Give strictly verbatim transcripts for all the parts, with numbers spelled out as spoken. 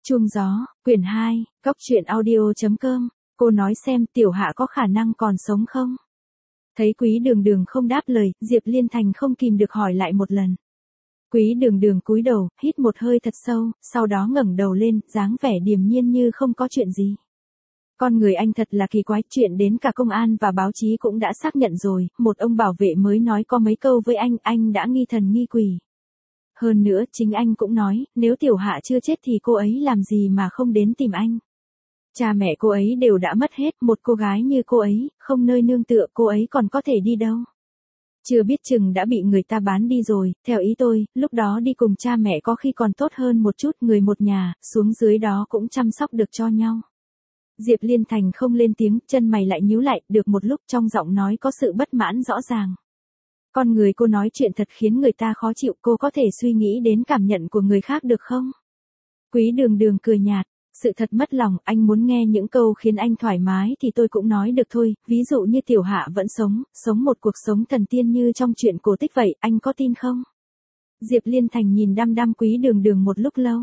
Chuông gió, quyển hai, góc truyện audio.com, cô nói xem tiểu hạ có khả năng còn sống không? Thấy Quý Đường Đường không đáp lời, Diệp Liên Thành không kìm được hỏi lại một lần. Quý Đường Đường cúi đầu, hít một hơi thật sâu, sau đó ngẩng đầu lên, dáng vẻ điềm nhiên như không có chuyện gì. Con người anh thật là kỳ quái, chuyện đến cả công an và báo chí cũng đã xác nhận rồi, một ông bảo vệ mới nói có mấy câu với anh, anh đã nghi thần nghi quỷ. Hơn nữa, chính anh cũng nói, nếu tiểu hạ chưa chết thì cô ấy làm gì mà không đến tìm anh. Cha mẹ cô ấy đều đã mất hết, một cô gái như cô ấy, không nơi nương tựa, cô ấy còn có thể đi đâu. Chưa biết chừng đã bị người ta bán đi rồi, theo ý tôi, lúc đó đi cùng cha mẹ có khi còn tốt hơn một chút, người một nhà, xuống dưới đó cũng chăm sóc được cho nhau. Diệp Liên Thành không lên tiếng, chân mày lại nhíu lại, được một lúc trong giọng nói có sự bất mãn rõ ràng. Con người cô nói chuyện thật khiến người ta khó chịu, cô có thể suy nghĩ đến cảm nhận của người khác được không? Quý Đường Đường cười nhạt, sự thật mất lòng, anh muốn nghe những câu khiến anh thoải mái thì tôi cũng nói được thôi, ví dụ như tiểu hạ vẫn sống, sống một cuộc sống thần tiên như trong truyện cổ tích vậy, anh có tin không? Diệp Liên Thành nhìn đăm đăm Quý Đường Đường một lúc lâu.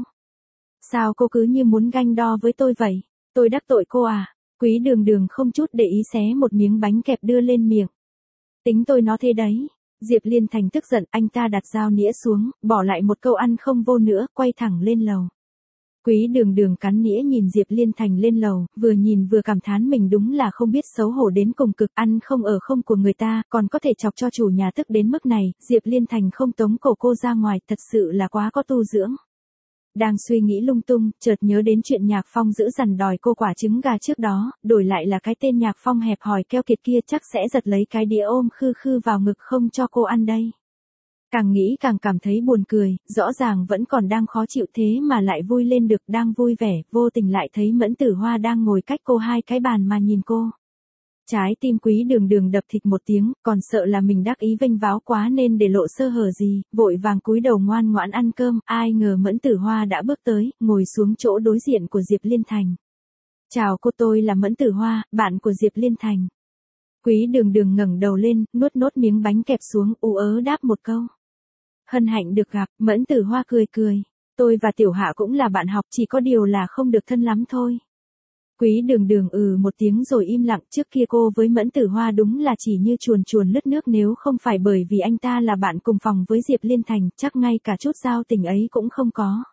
Sao cô cứ như muốn ganh đo với tôi vậy? Tôi đắc tội cô à? Quý Đường Đường không chút để ý xé một miếng bánh kẹp đưa lên miệng. Tính tôi nó thế đấy. Diệp Liên Thành tức giận, anh ta đặt dao nĩa xuống, bỏ lại một câu ăn không vô nữa, quay thẳng lên lầu. Quý Đường Đường cắn nĩa nhìn Diệp Liên Thành lên lầu, vừa nhìn vừa cảm thán mình đúng là không biết xấu hổ đến cùng cực, ăn không ở không của người ta, còn có thể chọc cho chủ nhà tức đến mức này, Diệp Liên Thành không tống cổ cô ra ngoài, thật sự là quá có tu dưỡng. Đang suy nghĩ lung tung, chợt nhớ đến chuyện Nhạc Phong giữ dằn đòi cô quả trứng gà trước đó, đổi lại là cái tên Nhạc Phong hẹp hòi keo kiệt kia chắc sẽ giật lấy cái đĩa ôm khư khư vào ngực không cho cô ăn đây. Càng nghĩ càng cảm thấy buồn cười, rõ ràng vẫn còn đang khó chịu thế mà lại vui lên được, đang vui vẻ, vô tình lại thấy Mẫn Tử Hoa đang ngồi cách cô hai cái bàn mà nhìn cô. Trái tim Quý Đường Đường đập thịt một tiếng, còn sợ là mình đắc ý vênh váo quá nên để lộ sơ hở gì, vội vàng cúi đầu ngoan ngoãn ăn cơm, ai ngờ Mẫn Tử Hoa đã bước tới, ngồi xuống chỗ đối diện của Diệp Liên Thành. Chào cô, tôi là Mẫn Tử Hoa, bạn của Diệp Liên Thành. Quý Đường Đường ngẩng đầu lên, nuốt nốt miếng bánh kẹp xuống, ú ớ đáp một câu. Hân hạnh được gặp, Mẫn Tử Hoa cười cười. Tôi và Tiểu Hạ cũng là bạn học, chỉ có điều là không được thân lắm thôi. Quý Đường Đường ừ một tiếng rồi im lặng, trước kia cô với Mẫn Tử Hoa đúng là chỉ như chuồn chuồn lướt nước, nếu không phải bởi vì anh ta là bạn cùng phòng với Diệp Liên Thành, chắc ngay cả chút giao tình ấy cũng không có.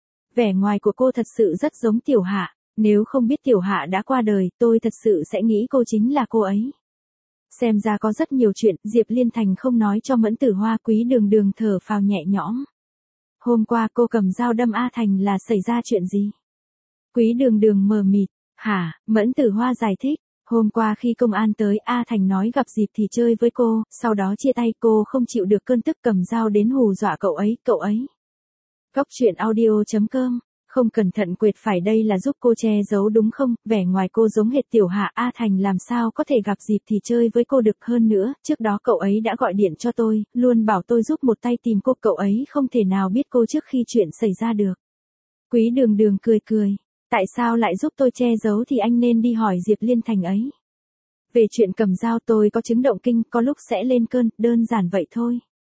Vẻ ngoài của cô thật sự rất giống Tiểu Hạ, nếu không biết Tiểu Hạ đã qua đời, tôi thật sự sẽ nghĩ cô chính là cô ấy. Xem ra có rất nhiều chuyện, Diệp Liên Thành không nói cho Mẫn Tử Hoa. Quý Đường Đường thở phào nhẹ nhõm. Hôm qua cô cầm dao đâm A Thành là xảy ra chuyện gì? Quý Đường Đường mờ mịt. Hả? Mẫn Tử Hoa giải thích. Hôm qua khi công an tới, A Thành nói gặp dịp thì chơi với cô, sau đó chia tay, cô không chịu được cơn tức cầm dao đến hù dọa cậu ấy, cậu ấy. Góc truyện audio.com. Không cẩn thận quệt phải đây là giúp cô che giấu đúng không? Vẻ ngoài cô giống hệt Tiểu Hạ, A Thành làm sao có thể gặp dịp thì chơi với cô được, hơn nữa, trước đó cậu ấy đã gọi điện cho tôi, luôn bảo tôi giúp một tay tìm cô, cậu ấy không thể nào biết cô trước khi chuyện xảy ra được. Quý Đường Đường cười cười, tại sao lại giúp tôi che giấu thì anh nên đi hỏi Diệp Liên Thành ấy. Về chuyện cầm dao tôi có chứng động kinh, có lúc sẽ lên cơn, đơn giản vậy thôi.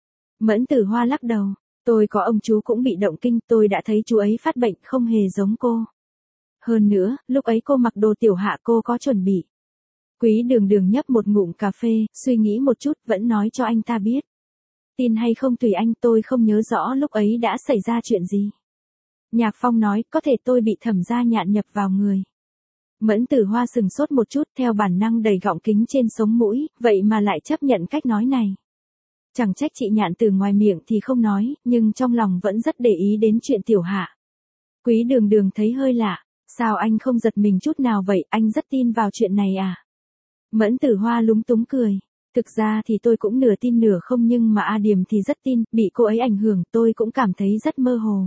Mẫn Tử Hoa lắc đầu. Tôi có ông chú cũng bị động kinh, tôi đã thấy chú ấy phát bệnh, không hề giống cô. Hơn nữa, lúc ấy cô mặc đồ Tiểu Hạ, cô có chuẩn bị. Quý Đường Đường nhấp một ngụm cà phê, suy nghĩ một chút, vẫn nói cho anh ta biết. Tin hay không tùy anh, tôi không nhớ rõ lúc ấy đã xảy ra chuyện gì. Nhạc Phong nói, có thể tôi bị Thẩm Gia Nhạn nhập vào người. Mẫn Tử Hoa sừng sốt một chút, theo bản năng đầy gọng kính trên sống mũi, vậy mà lại chấp nhận cách nói này. Chẳng trách chị Nhạn từ ngoài miệng thì không nói, nhưng trong lòng vẫn rất để ý đến chuyện Tiểu Hạ. Quý Đường Đường thấy hơi lạ, sao anh không giật mình chút nào vậy, anh rất tin vào chuyện này à? Mẫn Tử Hoa lúng túng cười, thực ra thì tôi cũng nửa tin nửa không, nhưng mà A Điềm thì rất tin, bị cô ấy ảnh hưởng tôi cũng cảm thấy rất mơ hồ.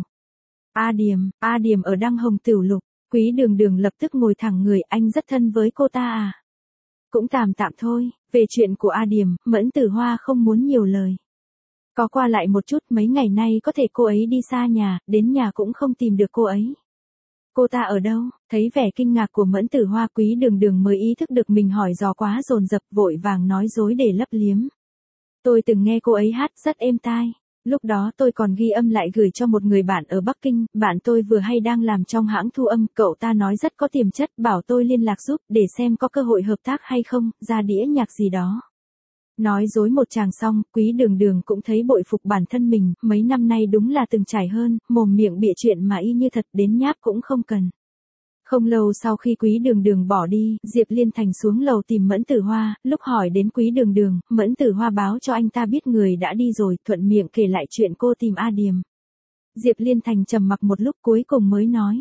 A Điềm, A Điềm ở Đăng Hồng Tiểu Lục. Quý Đường Đường lập tức ngồi thẳng người, anh rất thân với cô ta à? Cũng tạm tạm thôi, về chuyện của A Điềm, Mẫn Tử Hoa không muốn nhiều lời. Có qua lại một chút, mấy ngày nay có thể cô ấy đi xa nhà, đến nhà cũng không tìm được cô ấy. Cô ta ở đâu? Thấy vẻ kinh ngạc của Mẫn Tử Hoa, Quý Đường Đường mới ý thức được mình hỏi dò quá dồn dập, vội vàng nói dối để lấp liếm. Tôi từng nghe cô ấy hát, rất êm tai. Lúc đó tôi còn ghi âm lại gửi cho một người bạn ở Bắc Kinh, bạn tôi vừa hay đang làm trong hãng thu âm, cậu ta nói rất có tiềm chất, bảo tôi liên lạc giúp, để xem có cơ hội hợp tác hay không, ra đĩa nhạc gì đó. Nói dối một tràng xong, Quý Đường Đường cũng thấy bội phục bản thân mình, mấy năm nay đúng là từng trải hơn, mồm miệng bịa chuyện mà y như thật, đến nháp cũng không cần. Không lâu sau khi Quý Đường Đường bỏ đi, Diệp Liên Thành xuống lầu tìm Mẫn Tử Hoa, lúc hỏi đến Quý Đường Đường, Mẫn Tử Hoa báo cho anh ta biết người đã đi rồi, thuận miệng kể lại chuyện cô tìm A Điềm. Diệp Liên Thành trầm mặc một lúc cuối cùng mới nói.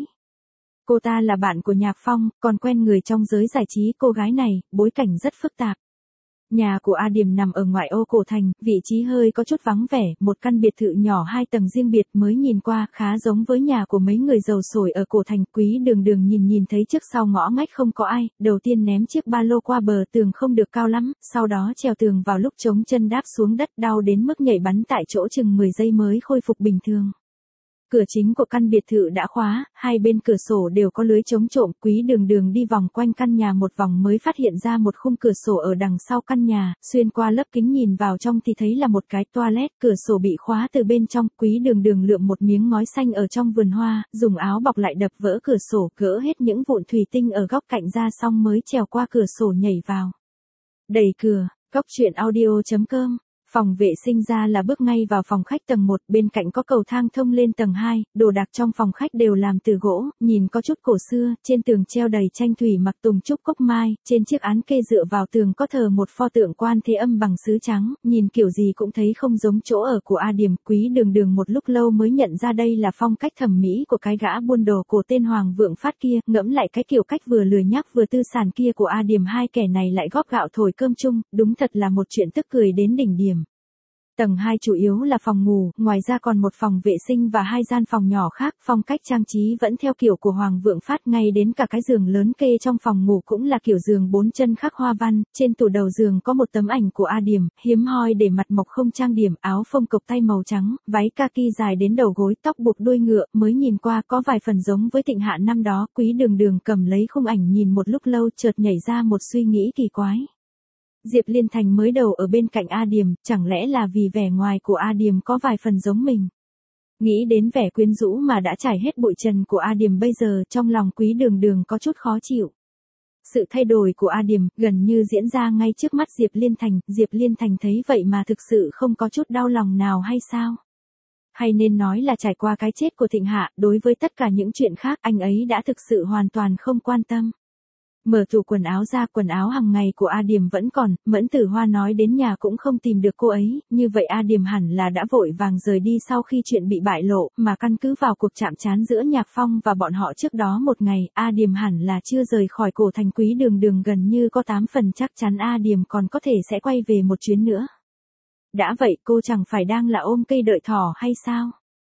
Cô ta là bạn của Nhạc Phong, còn quen người trong giới giải trí, cô gái này, bối cảnh rất phức tạp. Nhà của A Điềm nằm ở ngoại ô cổ thành, vị trí hơi có chút vắng vẻ, một căn biệt thự nhỏ hai tầng riêng biệt mới nhìn qua khá giống với nhà của mấy người giàu sổi ở cổ thành. Quý Đường Đường nhìn nhìn thấy trước sau ngõ ngách không có ai, đầu tiên ném chiếc ba lô qua bờ tường không được cao lắm, sau đó trèo tường vào lúc chống chân đáp xuống đất đau đến mức nhảy bắn tại chỗ chừng mười giây mới khôi phục bình thường. Cửa chính của căn biệt thự đã khóa, hai bên cửa sổ đều có lưới chống trộm. Quý Đường Đường đi vòng quanh căn nhà một vòng mới phát hiện ra một khung cửa sổ ở đằng sau căn nhà, xuyên qua lớp kính nhìn vào trong thì thấy là một cái toilet, cửa sổ bị khóa từ bên trong. Quý Đường Đường lượm một miếng ngói xanh ở trong vườn hoa, dùng áo bọc lại đập vỡ cửa sổ, gỡ hết những vụn thủy tinh ở góc cạnh ra xong mới trèo qua cửa sổ nhảy vào. Đẩy cửa, Cóc Truyện Audio chấm com. Phòng vệ sinh ra là bước ngay vào phòng khách tầng một, bên cạnh có cầu thang thông lên tầng hai, đồ đạc trong phòng khách đều làm từ gỗ, nhìn có chút cổ xưa, trên tường treo đầy tranh thủy mặc tùng trúc cốc mai, trên chiếc án kê dựa vào tường có thờ một pho tượng Quan Thế Âm bằng sứ trắng, nhìn kiểu gì cũng thấy không giống chỗ ở của A Điềm. Quý Đường Đường một lúc lâu mới nhận ra đây là phong cách thẩm mỹ của cái gã buôn đồ cổ tên Hoàng Vượng Phát kia, ngẫm lại cái kiểu cách vừa lười nhác vừa tư sản kia của A Điềm, hai kẻ này lại góp gạo thổi cơm chung, đúng thật là một chuyện tức cười đến đỉnh điểm. Tầng hai chủ yếu là phòng ngủ, ngoài ra còn một phòng vệ sinh và hai gian phòng nhỏ khác, phong cách trang trí vẫn theo kiểu của Hoàng Vượng Phát, ngay đến cả cái giường lớn kê trong phòng ngủ cũng là kiểu giường bốn chân khắc hoa văn, trên tủ đầu giường có một tấm ảnh của A Điềm, hiếm hoi để mặt mộc không trang điểm, áo phông cộc tay màu trắng, váy kaki dài đến đầu gối, tóc buộc đuôi ngựa, mới nhìn qua có vài phần giống với Thịnh Hạ năm đó. Quý Đường Đường cầm lấy khung ảnh nhìn một lúc lâu chợt nhảy ra một suy nghĩ kỳ quái. Diệp Liên Thành mới đầu ở bên cạnh A Điềm, chẳng lẽ là vì vẻ ngoài của A Điềm có vài phần giống mình? Nghĩ đến vẻ quyến rũ mà đã trải hết bụi trần của A Điềm bây giờ, trong lòng Quý Đường Đường có chút khó chịu. Sự thay đổi của A Điềm gần như diễn ra ngay trước mắt Diệp Liên Thành, Diệp Liên Thành thấy vậy mà thực sự không có chút đau lòng nào hay sao? Hay nên nói là trải qua cái chết của Thịnh Hạ, đối với tất cả những chuyện khác anh ấy đã thực sự hoàn toàn không quan tâm. Mở tủ quần áo ra, quần áo hàng ngày của A Điềm vẫn còn, Mẫn Tử Hoa nói đến nhà cũng không tìm được cô ấy, như vậy A Điềm hẳn là đã vội vàng rời đi sau khi chuyện bị bại lộ, mà căn cứ vào cuộc chạm trán giữa Nhạc Phong và bọn họ trước đó một ngày, A Điềm hẳn là chưa rời khỏi cổ thành. Quý Đường Đường gần như có tám phần chắc chắn A Điềm còn có thể sẽ quay về một chuyến nữa. Đã vậy cô chẳng phải đang là ôm cây đợi thỏ hay sao?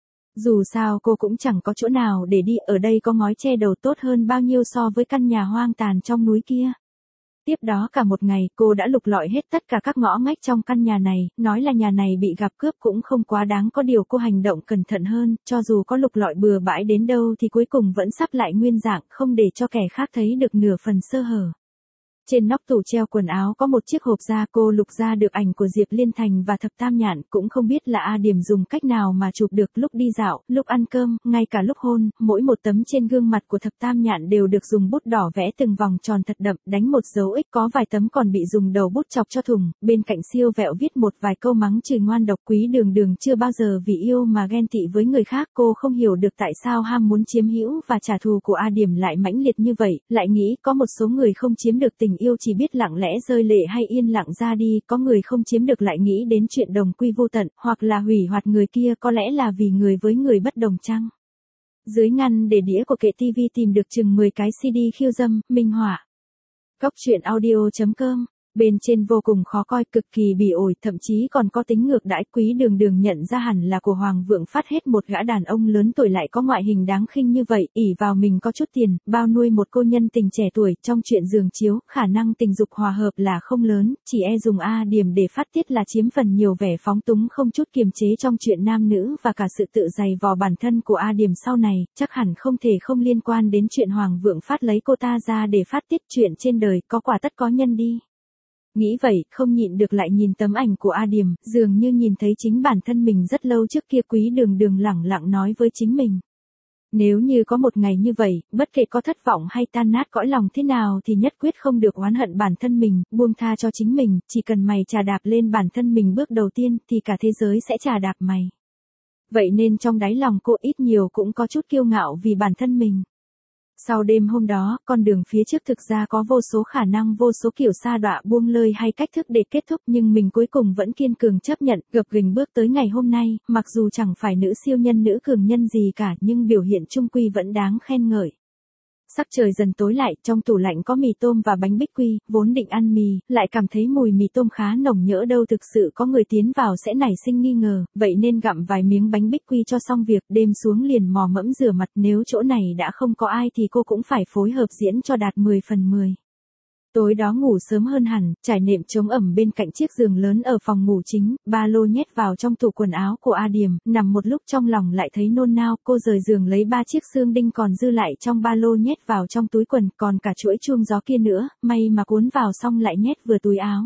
Dù sao cô cũng chẳng có chỗ nào để đi, ở đây có ngói che đầu tốt hơn bao nhiêu so với căn nhà hoang tàn trong núi kia. Tiếp đó cả một ngày cô đã lục lọi hết tất cả các ngõ ngách trong căn nhà này, nói là nhà này bị gặp cướp cũng không quá đáng, có điều cô hành động cẩn thận hơn, cho dù có lục lọi bừa bãi đến đâu thì cuối cùng vẫn sắp lại nguyên dạng, không để cho kẻ khác thấy được nửa phần sơ hở. Trên nóc tủ treo quần áo có một chiếc hộp da, cô lục ra được ảnh của Diệp Liên Thành và Thập Tam Nhạn, cũng không biết là A Điềm dùng cách nào mà chụp được, lúc đi dạo, lúc ăn cơm, ngay cả lúc hôn, mỗi một tấm trên gương mặt của Thập Tam Nhạn đều được dùng bút đỏ vẽ từng vòng tròn thật đậm, đánh một dấu X, có vài tấm còn bị dùng đầu bút chọc cho thủng, bên cạnh siêu vẹo viết một vài câu mắng chửi ngoan độc. Quý Đường Đường chưa bao giờ vì yêu mà ghen tị với người khác, cô không hiểu được tại sao ham muốn chiếm hữu và trả thù của A Điềm lại mãnh liệt như vậy, lại nghĩ có một số người không chiếm được tình yêu chỉ biết lặng lẽ rơi lệ hay yên lặng ra đi, có người không chiếm được lại nghĩ đến chuyện đồng quy vô tận, hoặc là hủy hoại người kia, có lẽ là vì người với người bất đồng chăng? Dưới ngăn để đĩa của kệ tivi tìm được chừng mười cái xê đê khiêu dâm, minh họa. Cóc Truyện Audio chấm com. Bên trên vô cùng khó coi, cực kỳ bỉ ổi, thậm chí còn có tính ngược đãi. Quý Đường Đường nhận ra hẳn là của Hoàng Vượng Phát, hết một gã đàn ông lớn tuổi lại có ngoại hình đáng khinh như vậy, ỷ vào mình có chút tiền, bao nuôi một cô nhân tình trẻ tuổi, trong chuyện giường chiếu, khả năng tình dục hòa hợp là không lớn, chỉ e dùng A Điềm để phát tiết là chiếm phần nhiều vẻ phóng túng không chút kiềm chế trong chuyện nam nữ, và cả sự tự dày vò bản thân của A Điềm sau này, chắc hẳn không thể không liên quan đến chuyện Hoàng Vượng Phát lấy cô ta ra để phát tiết. Chuyện trên đời có quả tất có nhân đi. Nghĩ vậy, không nhịn được lại nhìn tấm ảnh của A Điềm, dường như nhìn thấy chính bản thân mình rất lâu trước kia. Quý Đường Đường lẳng lặng nói với chính mình. Nếu như có một ngày như vậy, bất kể có thất vọng hay tan nát cõi lòng thế nào thì nhất quyết không được oán hận bản thân mình, buông tha cho chính mình, chỉ cần mày chà đạp lên bản thân mình bước đầu tiên thì cả thế giới sẽ chà đạp mày. Vậy nên trong đáy lòng cô ít nhiều cũng có chút kiêu ngạo vì bản thân mình. Sau đêm hôm đó, con đường phía trước thực ra có vô số khả năng, vô số kiểu sa đọa, buông lơi hay cách thức để kết thúc, nhưng mình cuối cùng vẫn kiên cường chấp nhận, gập ghềnh bước tới ngày hôm nay, mặc dù chẳng phải nữ siêu nhân nữ cường nhân gì cả, nhưng biểu hiện chung quy vẫn đáng khen ngợi. Sắc trời dần tối lại, trong tủ lạnh có mì tôm và bánh bích quy, vốn định ăn mì, lại cảm thấy mùi mì tôm khá nồng, nhỡ đâu thực sự có người tiến vào sẽ nảy sinh nghi ngờ, vậy nên gặm vài miếng bánh bích quy cho xong việc, đêm xuống liền mò mẫm rửa mặt, nếu chỗ này đã không có ai thì cô cũng phải phối hợp diễn cho đạt mười phần mười. Tối đó ngủ sớm hơn hẳn, trải nệm chống ẩm bên cạnh chiếc giường lớn ở phòng ngủ chính, ba lô nhét vào trong tủ quần áo của A Điềm, nằm một lúc trong lòng lại thấy nôn nao, cô rời giường lấy ba chiếc xương đinh còn dư lại trong ba lô nhét vào trong túi quần, còn cả chuỗi chuông gió kia nữa, may mà cuốn vào xong lại nhét vừa túi áo.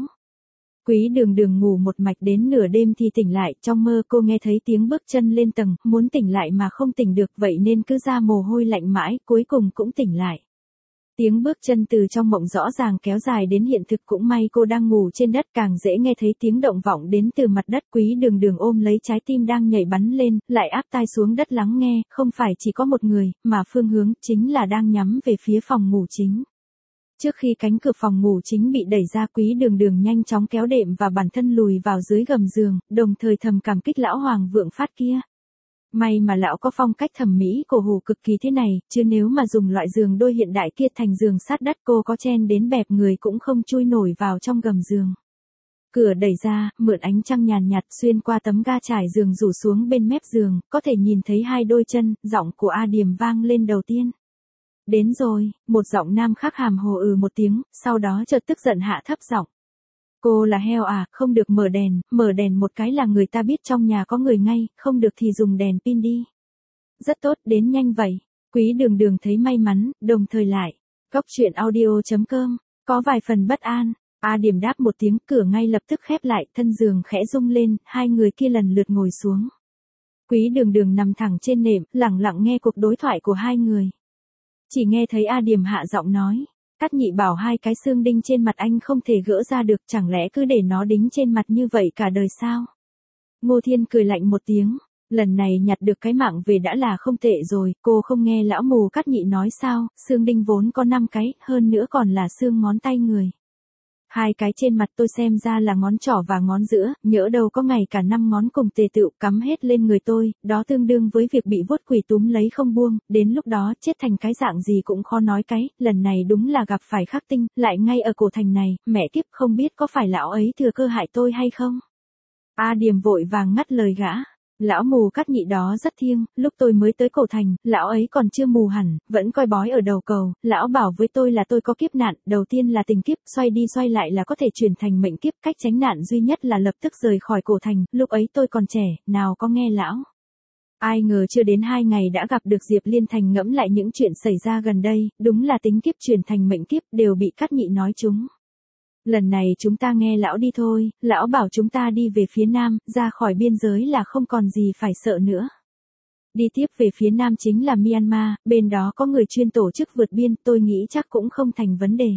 Quý Đường Đường ngủ một mạch đến nửa đêm thì tỉnh lại, trong mơ cô nghe thấy tiếng bước chân lên tầng, muốn tỉnh lại mà không tỉnh được, vậy nên cứ ra mồ hôi lạnh mãi, cuối cùng cũng tỉnh lại. Tiếng bước chân từ trong mộng rõ ràng kéo dài đến hiện thực, cũng may cô đang ngủ trên đất, càng dễ nghe thấy tiếng động vọng đến từ mặt đất. Quý Đường Đường ôm lấy trái tim đang nhảy bắn lên, lại áp tai xuống đất lắng nghe, không phải chỉ có một người, mà phương hướng chính là đang nhắm về phía phòng ngủ chính. Trước khi cánh cửa phòng ngủ chính bị đẩy ra, Quý Đường Đường nhanh chóng kéo đệm và bản thân lùi vào dưới gầm giường, đồng thời thầm cảm kích lão Hoàng Vượng Phát kia. May mà lão có phong cách thẩm mỹ cổ hủ cực kỳ thế này, chứ nếu mà dùng loại giường đôi hiện đại kia thành giường sát đất, cô có chen đến bẹp người cũng không chui nổi vào trong gầm giường. Cửa đẩy ra, mượn ánh trăng nhàn nhạt xuyên qua tấm ga trải giường rủ xuống bên mép giường, có thể nhìn thấy hai đôi chân, giọng của A Điềm vang lên đầu tiên. Đến rồi, một giọng nam khác hàm hồ ừ một tiếng, sau đó chợt tức giận hạ thấp giọng. Cô là heo à, không được mở đèn, mở đèn một cái là người ta biết trong nhà có người ngay, không được thì dùng đèn pin đi. Rất tốt, đến nhanh vậy. Quý Đường Đường thấy may mắn, đồng thời lại. Góc truyện audio chấm com, có vài phần bất an. A Điềm đáp một tiếng, cửa ngay lập tức khép lại, thân giường khẽ rung lên, hai người kia lần lượt ngồi xuống. Quý Đường Đường nằm thẳng trên nệm, lặng lặng nghe cuộc đối thoại của hai người. Chỉ nghe thấy A Điềm hạ giọng nói. Cát Nhị bảo hai cái xương đinh trên mặt anh không thể gỡ ra được, chẳng lẽ cứ để nó đính trên mặt như vậy cả đời sao? Ngô Thiên cười lạnh một tiếng, lần này nhặt được cái mạng về đã là không tệ rồi, cô không nghe lão mù Cát Nhị nói sao, xương đinh vốn có năm cái, hơn nữa còn là xương ngón tay người. Hai cái trên mặt tôi xem ra là ngón trỏ và ngón giữa, nhỡ đâu có ngày cả năm ngón cùng tề tựu cắm hết lên người tôi, đó tương đương với việc bị vuốt quỷ túm lấy không buông, đến lúc đó chết thành cái dạng gì cũng khó nói cái, lần này đúng là gặp phải khắc tinh, lại ngay ở cổ thành này, mẹ kiếp không biết có phải lão ấy thừa cơ hại tôi hay không? A Điềm vội vàng ngắt lời gã. Lão mù Cát Nhị đó rất thiêng, lúc tôi mới tới cổ thành, lão ấy còn chưa mù hẳn, vẫn coi bói ở đầu cầu, lão bảo với tôi là tôi có kiếp nạn, đầu tiên là tình kiếp, xoay đi xoay lại là có thể chuyển thành mệnh kiếp, cách tránh nạn duy nhất là lập tức rời khỏi cổ thành, lúc ấy tôi còn trẻ, nào có nghe lão. Ai ngờ chưa đến hai ngày đã gặp được Diệp Liên Thành, ngẫm lại những chuyện xảy ra gần đây, đúng là tính kiếp chuyển thành mệnh kiếp, đều bị Cát Nhị nói trúng. Lần này chúng ta nghe lão đi thôi, lão bảo chúng ta đi về phía nam, ra khỏi biên giới là không còn gì phải sợ nữa. Đi tiếp về phía nam chính là Myanmar, bên đó có người chuyên tổ chức vượt biên, tôi nghĩ chắc cũng không thành vấn đề.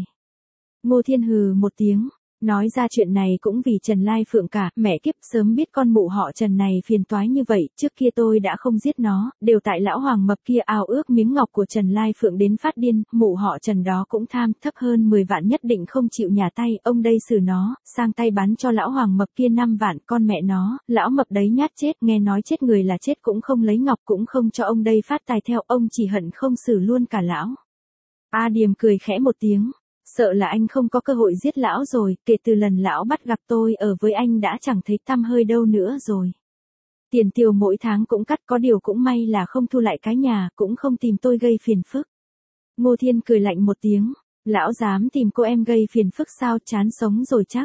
Ngô Thiên hừ một tiếng, nói ra chuyện này cũng vì Trần Lai Phượng cả, mẹ kiếp sớm biết con mụ họ Trần này phiền toái như vậy, trước kia tôi đã không giết nó, đều tại lão Hoàng Mập kia ao ước miếng ngọc của Trần Lai Phượng đến phát điên, mụ họ Trần đó cũng tham, thấp hơn mười vạn nhất định không chịu nhả tay, ông đây xử nó, sang tay bán cho lão Hoàng Mập kia năm vạn, con mẹ nó, lão Mập đấy nhát chết, nghe nói chết người là chết cũng không lấy ngọc cũng không cho ông đây phát tài theo, ông chỉ hận không xử luôn cả lão. A Điềm cười khẽ một tiếng. Sợ là anh không có cơ hội giết lão rồi, kể từ lần lão bắt gặp tôi ở với anh đã chẳng thấy tăm hơi đâu nữa rồi. Tiền tiêu mỗi tháng cũng cắt, có điều cũng may là không thu lại cái nhà, cũng không tìm tôi gây phiền phức. Ngô Thiên cười lạnh một tiếng, lão dám tìm cô em gây phiền phức sao, chán sống rồi chắc.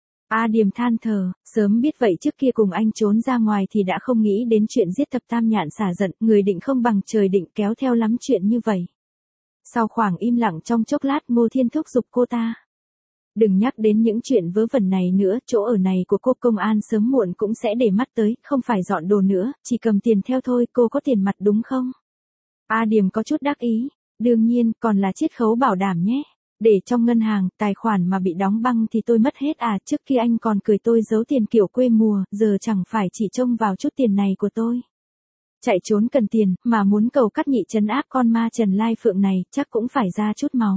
A Điềm than thở, sớm biết vậy trước kia cùng anh trốn ra ngoài thì đã không nghĩ đến chuyện giết thập tam nhạn xả giận, người định không bằng trời định, kéo theo lắm chuyện như vậy. Sau khoảng im lặng trong chốc lát, Ngô Thiên thúc giục cô ta. Đừng nhắc đến những chuyện vớ vẩn này nữa, chỗ ở này của cô công an sớm muộn cũng sẽ để mắt tới, không phải dọn đồ nữa, chỉ cầm tiền theo thôi, cô có tiền mặt đúng không? A Điềm có chút đắc ý, đương nhiên, còn là chiết khấu bảo đảm nhé. Để trong ngân hàng, tài khoản mà bị đóng băng thì tôi mất hết à, trước kia anh còn cười tôi giấu tiền kiểu quê mùa, giờ chẳng phải chỉ trông vào chút tiền này của tôi. Chạy trốn cần tiền, mà muốn cầu cắt nhị trấn áp con ma Trần Lai Phượng này, chắc cũng phải ra chút máu.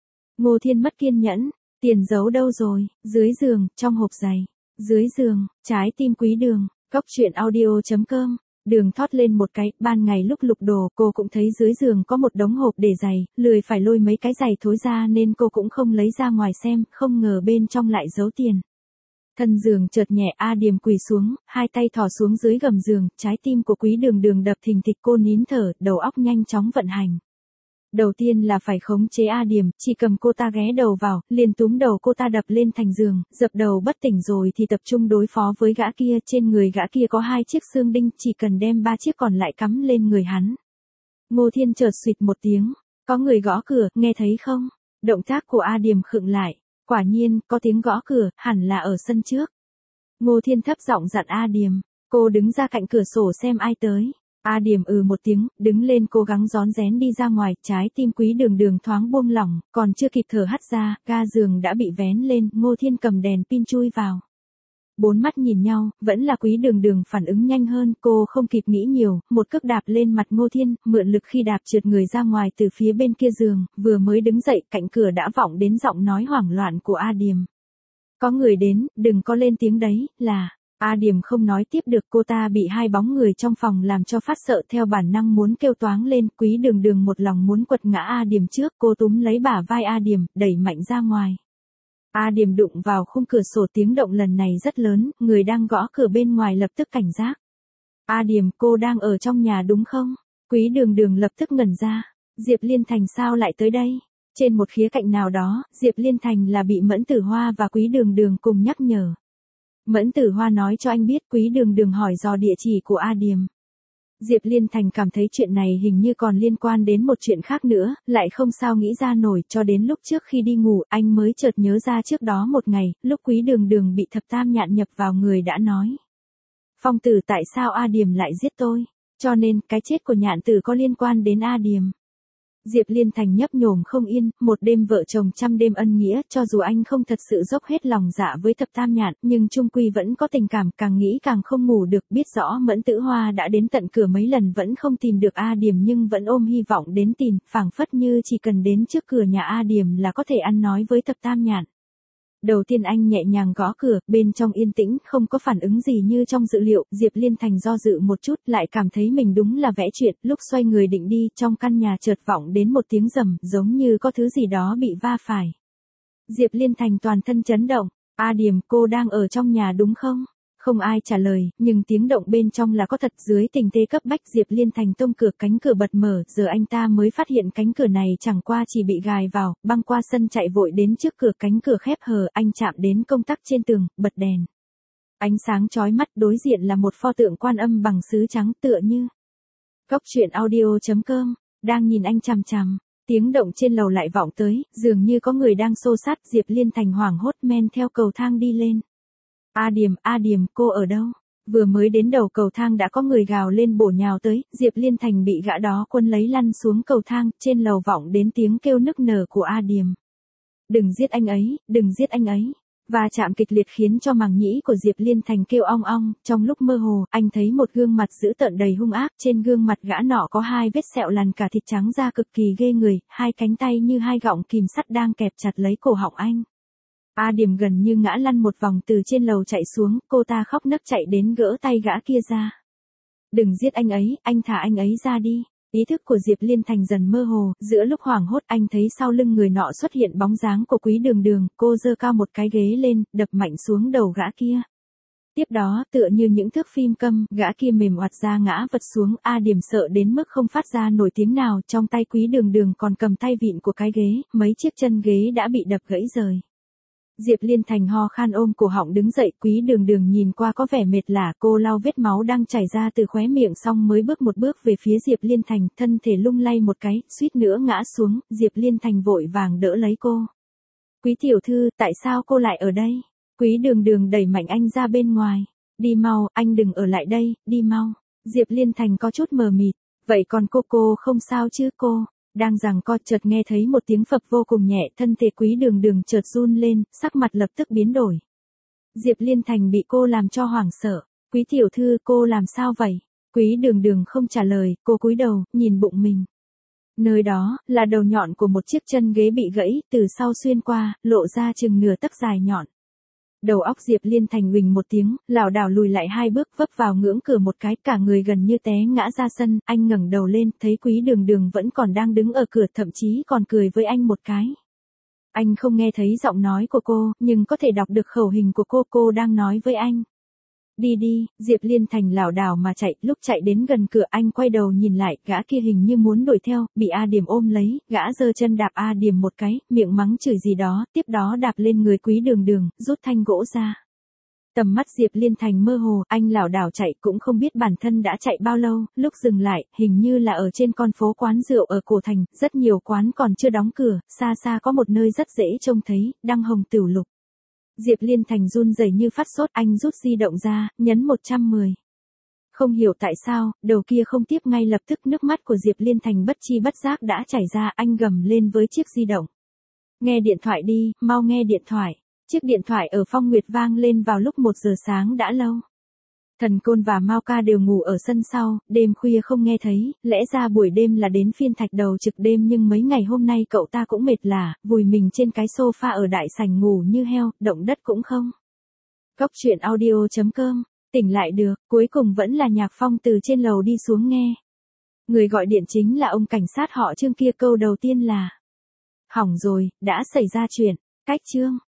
Ngô Thiên mất kiên nhẫn, tiền giấu đâu rồi, dưới giường, trong hộp giày, dưới giường, trái tim Quý Đường, Cóc truyện audio chấm com. Đường thót lên một cái, ban ngày lúc lục đồ cô cũng thấy dưới giường có một đống hộp để giày, lười phải lôi mấy cái giày thối ra nên cô cũng không lấy ra ngoài xem, không ngờ bên trong lại giấu tiền. Thân giường chợt nhẹ, A Điềm quỳ xuống, hai tay thò xuống dưới gầm giường, trái tim của Quý Đường Đường đập thình thịch, cô nín thở, đầu óc nhanh chóng vận hành. Đầu tiên là phải khống chế A Điềm, chỉ cầm cô ta ghé đầu vào, liền túm đầu cô ta đập lên thành giường, dập đầu bất tỉnh rồi thì tập trung đối phó với gã kia, trên người gã kia có hai chiếc xương đinh, chỉ cần đem ba chiếc còn lại cắm lên người hắn. Ngô Thiên chợt xụt một tiếng, có người gõ cửa, nghe thấy không? Động tác của A Điềm khựng lại, quả nhiên, có tiếng gõ cửa, hẳn là ở sân trước. Ngô Thiên thấp giọng dặn A Điềm, cô đứng ra cạnh cửa sổ xem ai tới. A Điềm ừ một tiếng, đứng lên cố gắng rón rén đi ra ngoài, trái tim Quý Đường Đường thoáng buông lỏng, còn chưa kịp thở hắt ra, ga giường đã bị vén lên, Ngô Thiên cầm đèn pin chui vào. Bốn mắt nhìn nhau, vẫn là Quý Đường Đường phản ứng nhanh hơn, cô không kịp nghĩ nhiều, một cước đạp lên mặt Ngô Thiên, mượn lực khi đạp trượt người ra ngoài từ phía bên kia giường, vừa mới đứng dậy, cạnh cửa đã vọng đến giọng nói hoảng loạn của A Điềm. Có người đến, đừng có lên tiếng đấy, là... A Điềm không nói tiếp được, cô ta bị hai bóng người trong phòng làm cho phát sợ, theo bản năng muốn kêu toáng lên, Quý Đường Đường một lòng muốn quật ngã A Điềm trước, cô túm lấy bả vai A Điềm, đẩy mạnh ra ngoài. A Điềm đụng vào khung cửa sổ, tiếng động lần này rất lớn, người đang gõ cửa bên ngoài lập tức cảnh giác. A Điềm, cô đang ở trong nhà đúng không? Quý Đường Đường lập tức ngẩn ra, Diệp Liên Thành sao lại tới đây? Trên một khía cạnh nào đó, Diệp Liên Thành là bị Mẫn Tử Hoa và Quý Đường Đường cùng nhắc nhở. Mẫn Tử Hoa nói cho anh biết, Quý Đường Đường hỏi dò địa chỉ của A Điềm. Diệp Liên Thành cảm thấy chuyện này hình như còn liên quan đến một chuyện khác nữa, lại không sao nghĩ ra nổi, cho đến lúc trước khi đi ngủ, anh mới chợt nhớ ra trước đó một ngày, lúc Quý Đường Đường bị thập tam nhạn nhập vào người đã nói. Phong tử, tại sao A Điềm lại giết tôi? Cho nên, cái chết của nhạn tử có liên quan đến A Điềm. Diệp Liên Thành nhấp nhổm không yên, một đêm vợ chồng trăm đêm ân nghĩa, cho dù anh không thật sự dốc hết lòng dạ với thập tam nhạn, nhưng chung quy vẫn có tình cảm, càng nghĩ càng không ngủ được, biết rõ Mẫn Tử Hoa đã đến tận cửa mấy lần vẫn không tìm được A Điềm nhưng vẫn ôm hy vọng đến tìm, phảng phất như chỉ cần đến trước cửa nhà A Điềm là có thể ăn nói với thập tam nhạn. Đầu tiên anh nhẹ nhàng gõ cửa, bên trong yên tĩnh, không có phản ứng gì như trong dự liệu, Diệp Liên Thành do dự một chút, lại cảm thấy mình đúng là vẽ chuyện, lúc xoay người định đi, trong căn nhà chợt vọng đến một tiếng rầm, giống như có thứ gì đó bị va phải. Diệp Liên Thành toàn thân chấn động, A Điềm, cô đang ở trong nhà đúng không? Không ai trả lời, nhưng tiếng động bên trong là có thật. Dưới tình thế cấp bách, Diệp Liên Thành tông cửa, cánh cửa bật mở, giờ anh ta mới phát hiện cánh cửa này chẳng qua chỉ bị gài vào, băng qua sân chạy vội đến trước cửa, cánh cửa khép hờ, anh chạm đến công tắc trên tường, bật đèn. Ánh sáng chói mắt, đối diện là một pho tượng Quan Âm bằng sứ trắng, tựa như. Cóc truyện audio chấm com, đang nhìn anh chằm chằm. Tiếng động trên lầu lại vọng tới, dường như có người đang xô sát, Diệp Liên Thành hoảng hốt men theo cầu thang đi lên. A Điềm, A Điềm, cô ở đâu? Vừa mới đến đầu cầu thang đã có người gào lên bổ nhào tới, Diệp Liên Thành bị gã đó quân lấy lăn xuống cầu thang, trên lầu vọng đến tiếng kêu nức nở của A Điềm. Đừng giết anh ấy, đừng giết anh ấy. Và chạm kịch liệt khiến cho màng nhĩ của Diệp Liên Thành kêu ong ong, trong lúc mơ hồ, anh thấy một gương mặt dữ tợn đầy hung ác, trên gương mặt gã nọ có hai vết sẹo lằn cả thịt trắng da cực kỳ ghê người, hai cánh tay như hai gọng kìm sắt đang kẹp chặt lấy cổ họng anh. A Điềm gần như ngã lăn một vòng từ trên lầu chạy xuống, cô ta khóc nấc chạy đến gỡ tay gã kia ra. Đừng giết anh ấy, anh thả anh ấy ra đi. Ý thức của Diệp Liên Thành dần mơ hồ, giữa lúc hoảng hốt anh thấy sau lưng người nọ xuất hiện bóng dáng của Quý Đường Đường, cô giơ cao một cái ghế lên, đập mạnh xuống đầu gã kia. Tiếp đó, tựa như những thước phim câm, gã kia mềm oặt ra ngã vật xuống, A Điềm sợ đến mức không phát ra nổi tiếng nào, trong tay Quý Đường Đường còn cầm tay vịn của cái ghế, mấy chiếc chân ghế đã bị đập gãy rời. Diệp Liên Thành ho khan ôm cổ họng đứng dậy, Quý Đường Đường nhìn qua có vẻ mệt lả, cô lau vết máu đang chảy ra từ khóe miệng xong mới bước một bước về phía Diệp Liên Thành, thân thể lung lay một cái, suýt nữa ngã xuống, Diệp Liên Thành vội vàng đỡ lấy cô. Quý tiểu thư, tại sao cô lại ở đây? Quý đường đường đẩy mạnh anh ra bên ngoài. Đi mau, anh đừng ở lại đây, đi mau. Diệp Liên Thành có chút mờ mịt. Vậy còn cô cô không sao chứ cô? Đang giằng co chợt nghe thấy một tiếng phập vô cùng nhẹ, thân thể quý đường đường chợt run lên, sắc mặt lập tức biến đổi. Diệp Liên Thành bị cô làm cho hoảng sợ. Quý tiểu thư, cô làm sao vậy? Quý đường đường không trả lời, cô cúi đầu, nhìn bụng mình. Nơi đó, là đầu nhọn của một chiếc chân ghế bị gãy, từ sau xuyên qua, lộ ra chừng nửa tấc dài nhọn. Đầu óc Diệp Liên Thành huỳnh một tiếng, lảo đảo lùi lại hai bước, vấp vào ngưỡng cửa một cái, cả người gần như té ngã ra sân, anh ngẩng đầu lên, thấy Quý Đường Đường vẫn còn đang đứng ở cửa, thậm chí còn cười với anh một cái. Anh không nghe thấy giọng nói của cô, nhưng có thể đọc được khẩu hình của cô, cô đang nói với anh. Đi đi, Diệp Liên Thành lảo đảo mà chạy, lúc chạy đến gần cửa anh quay đầu nhìn lại, gã kia hình như muốn đuổi theo, bị A Điểm ôm lấy, gã giơ chân đạp A Điểm một cái, miệng mắng chửi gì đó, tiếp đó đạp lên người Quý Đường Đường, rút thanh gỗ ra. Tầm mắt Diệp Liên Thành mơ hồ, anh lảo đảo chạy cũng không biết bản thân đã chạy bao lâu, lúc dừng lại, hình như là ở trên con phố quán rượu ở cổ thành, rất nhiều quán còn chưa đóng cửa, xa xa có một nơi rất dễ trông thấy, đăng hồng tửu lục. Diệp Liên Thành run rẩy như phát sốt, anh rút di động ra, nhấn một trăm mười. Không hiểu tại sao, đầu kia không tiếp, ngay lập tức nước mắt của Diệp Liên Thành bất chi bất giác đã chảy ra, anh gầm lên với chiếc di động. Nghe điện thoại đi, mau nghe điện thoại. Chiếc điện thoại ở Phong Nguyệt vang lên vào lúc một giờ sáng đã lâu. Thần Côn và Mao Ca đều ngủ ở sân sau, đêm khuya không nghe thấy, lẽ ra buổi đêm là đến phiên Thạch Đầu trực đêm, nhưng mấy ngày hôm nay cậu ta cũng mệt lả, vùi mình trên cái sofa ở đại sảnh ngủ như heo, động đất cũng không. Cốc truyện audio chấm com, tỉnh lại được, cuối cùng vẫn là Nhạc Phong từ trên lầu đi xuống nghe. Người gọi điện chính là ông cảnh sát họ Trương kia, câu đầu tiên là: hỏng rồi, đã xảy ra chuyện. Cách Trương,